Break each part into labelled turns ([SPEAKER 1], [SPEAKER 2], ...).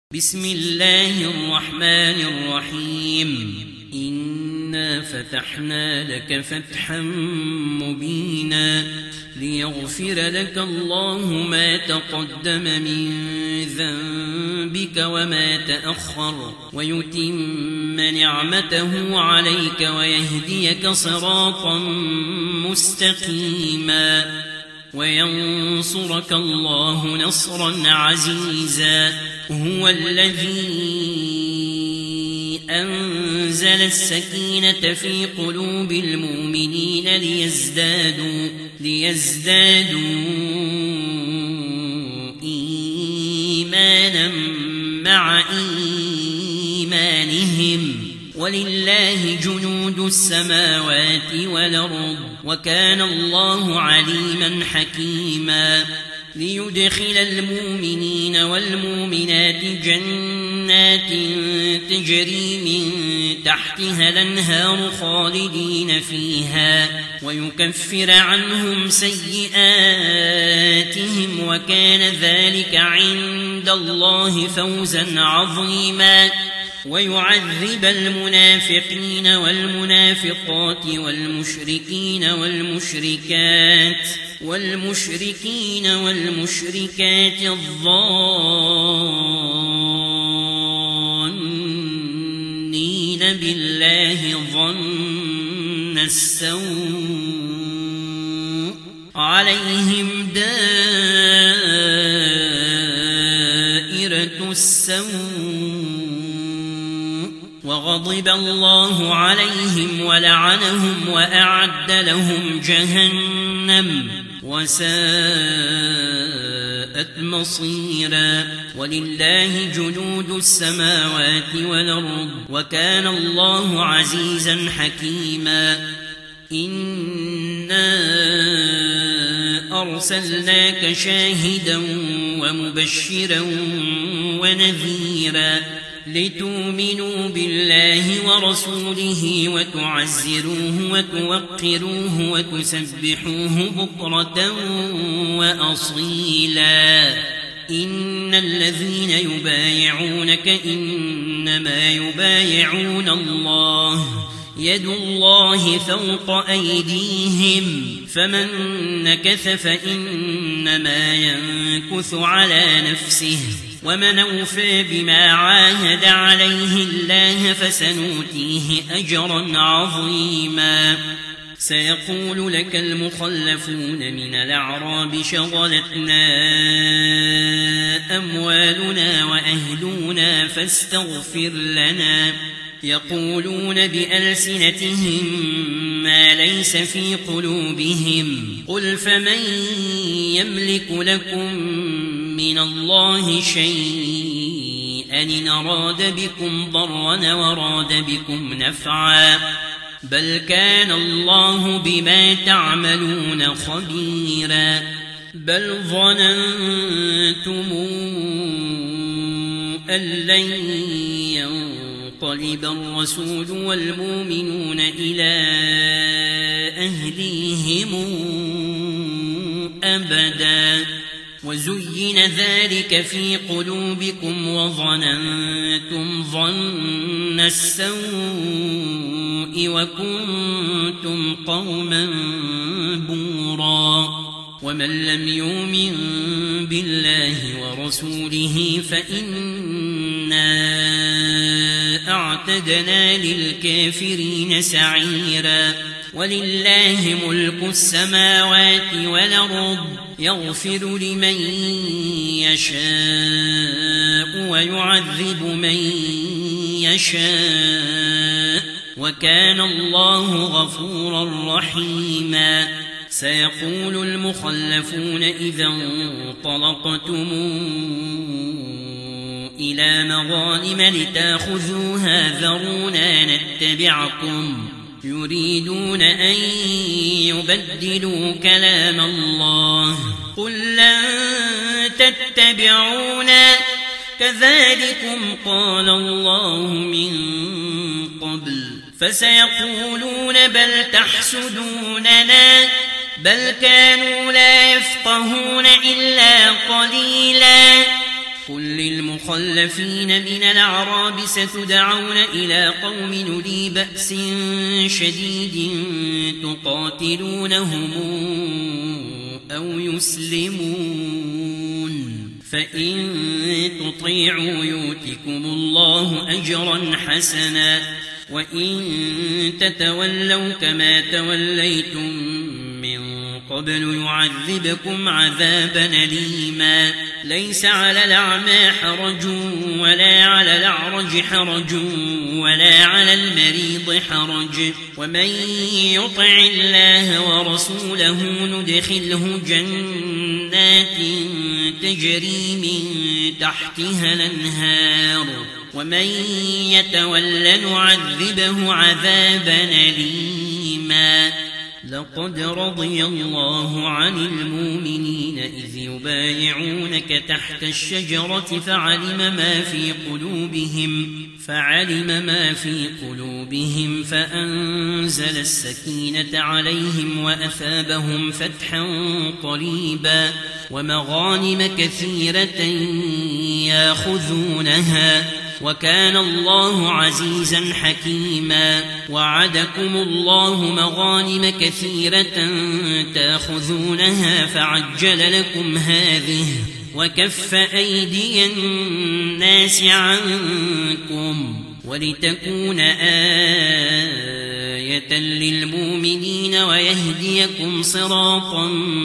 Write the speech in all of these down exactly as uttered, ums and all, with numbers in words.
[SPEAKER 1] بسم الله الرحمن الرحيم إنا فتحنا لك فتحا مبينا ليغفر لك الله ما تقدم من ذنبك وما تأخر ويتم نعمته عليك ويهديك صراطا مستقيما وينصرك الله نصرا عزيزا هو الذي أنزل السكينة في قلوب المؤمنين ليزدادوا, ليزدادوا إيمانا مع إيمانهم ولله جنود السماوات والأرض وكان الله عليما حكيما ليدخل المؤمنين والمؤمنات جنات تجري من تحتها الأنهار خالدين فيها ويكفر عنهم سيئاتهم وكان ذلك عند الله فوزا عظيما ويعذب المنافقين والمنافقات والمشركين والمشركات والمشركين والمشركات الظانين بالله ظن السوء عليهم دائرة السوء وغضب الله عليهم ولعنهم وأعد لهم جهنم وساءت مصيرا ولله جنود السماوات والأرض وكان الله عزيزا حكيما إنا أرسلناك شاهدا ومبشرا ونذيرا لتؤمنوا بالله ورسوله وتعزروه وتوقروه وتسبحوه بكرة وأصيلا إن الذين يبايعونك إنما يبايعون الله يد الله فوق أيديهم فمن نكث فإنما ينكث على نفسه ومن أوفى بما عاهد عليه الله فسنؤتيه أجرا عظيما سيقول لك المخلفون من الأعراب شغلتنا أموالنا وأهلنا فاستغفر لنا يقولون بألسنتهم ما ليس في قلوبهم قل فمن يملك لكم من الله شيئا إن أراد بكم ضرا وراد بكم نفعا بل كان الله بما تعملون خبيرا بل ظننتم أن لن ينقلب الرسول والمؤمنون إلى أهليهم أبدا وزين ذلك في قلوبكم وظننتم ظن السوء وكنتم قوما بورا ومن لم يؤمن بالله ورسوله فإنا أعتدنا للكافرين سعيرا ولله ملك السماوات والأرض يغفر لمن يشاء ويعذب من يشاء وكان الله غفورا رحيما سيقول المخلفون إذا انطلقتم إلى مغانم لتأخذوها ذرونا نتبعكم يريدون أن يبدلوا كلام الله قل لن تتبعونا كذلكم قال الله من قبل فسيقولون بل تحسدوننا بل كانوا لا يفقهون إلا قليلا قل للمخلفين من الأعراب ستدعون إلى قوم أولي بأس شديد تقاتلونهم أو يسلمون فإن تطيعوا يؤتكم الله أجرا حسنا وإن تتولوا كما توليتم من قبل يعذبكم عذابا أليما ليس على الأعمى حرج ولا على الأعرج حرج ولا على المريض حرج ومن يطع الله ورسوله ندخله جنات تجري من تحتها الأنهار ومن يتولى نعذبه عذابا أليما لقد رضي الله عن المؤمنين إذ يبايعونك تحت الشجرة فعلم ما في قلوبهم فعلم ما في قلوبهم فأنزل السكينة عليهم وأثابهم فتحا قريبا ومغانم كثيرة ياخذونها وكان الله عزيزا حكيما وعدكم الله مغانم كثيرة تاخذونها فعجل لكم هذه وكف أيدي الناس عنكم ولتكون آية للمؤمنين ويهديكم صراطا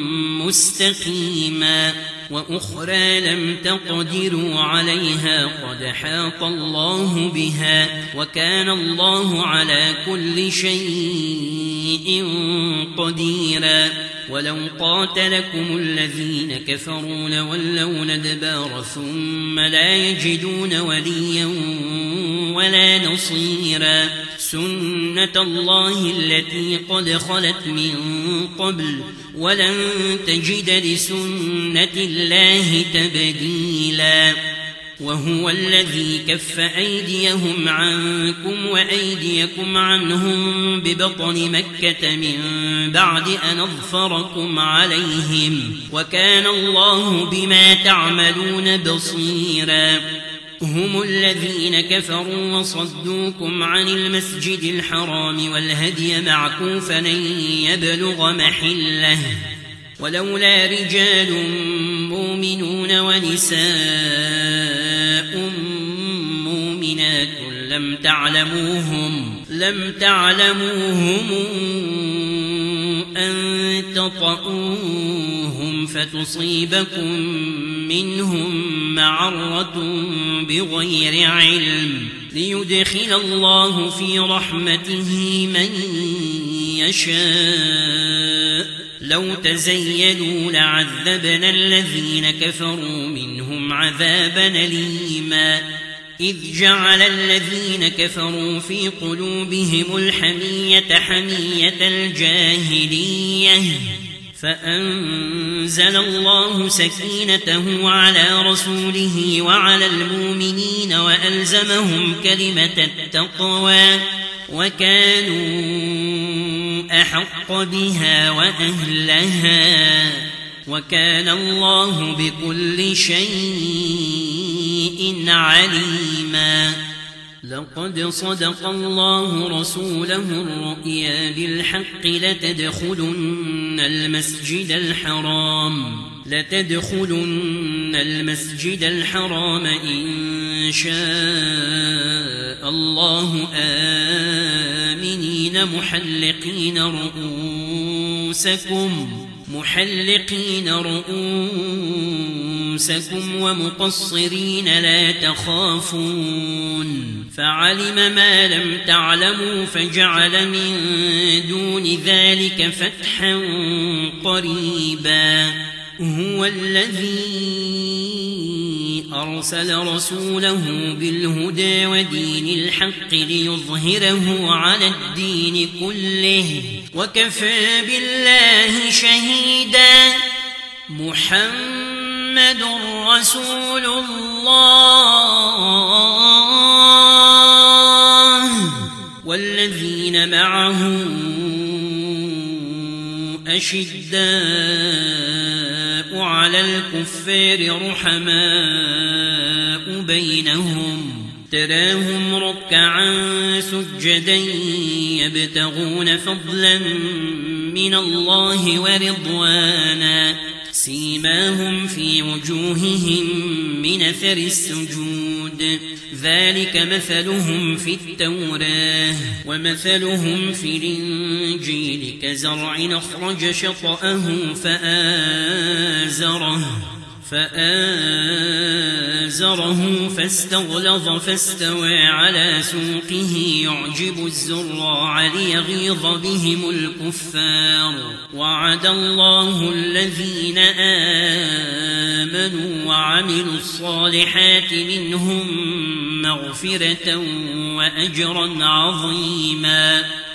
[SPEAKER 1] مستقيما وأخرى لم تقدروا عليها قد حاط الله بها وكان الله على كل شيء قديرا ولو قاتلكم الذين كفروا لولوا الأدبار ثم لا يجدون وليا ولا نصيرا سنة الله التي قد خلت من قبل ولن تجد لسنة الله تبديلا وهو الذي كف أيديهم عنكم وأيديكم عنهم ببطن مكة من بعد أن أظفركم عليهم وكان الله بما تعملون بصيرا هم الذين كفروا وصدوكم عن المسجد الحرام والهدي معكوفا أن يبلغ محله ولولا رجال مؤمنون ونساء مؤمنات لم تعلموهم لم تعلموهم أن تطؤوهم فتصيبكم منهم معرة بغير علم ليدخل الله في رحمته من يشاء لو تزيلوا لعذبنا الذين كفروا منهم عذابا أليما إذ جعل الذين كفروا في قلوبهم الحمية حمية الجاهلية فأنزل الله سكينته على رسوله وعلى المؤمنين وألزمهم كلمة التقوى وكانوا أحق بها وأهلها وكان الله بكل شيء عليما لقد صدق الله رسوله الرؤيا بالحق لتدخلن المسجد الحرام لتدخلن المسجد الحرام إن شاء الله آمنين محلقين رؤوسكم محلقين رؤوسكم ومقصرين لا تخافون فعلم ما لم تعلموا فجعل من دون ذلك فتحا قريبا هو الذي أرسل رسوله بالهدى ودين الحق ليظهره على الدين كله وكفى بالله شهيدا محمد رسول الله والذين معه أشداء على الكفار رحماء بينهم تراهم ركعا سجدا يبتغون فضلا من الله ورضوانا سيماهم في وجوههم من أثر السجود ذلك مثلهم في التوراة ومثلهم في الإنجيل كزرع أخرج شطأه فآزره فآزره فاستغلظ فاستوى على سوقه يعجب الزراع ليغيظ بهم الكفار وعد الله الذين آمنوا وعملوا الصالحات منهم مغفرة وأجرا عظيما.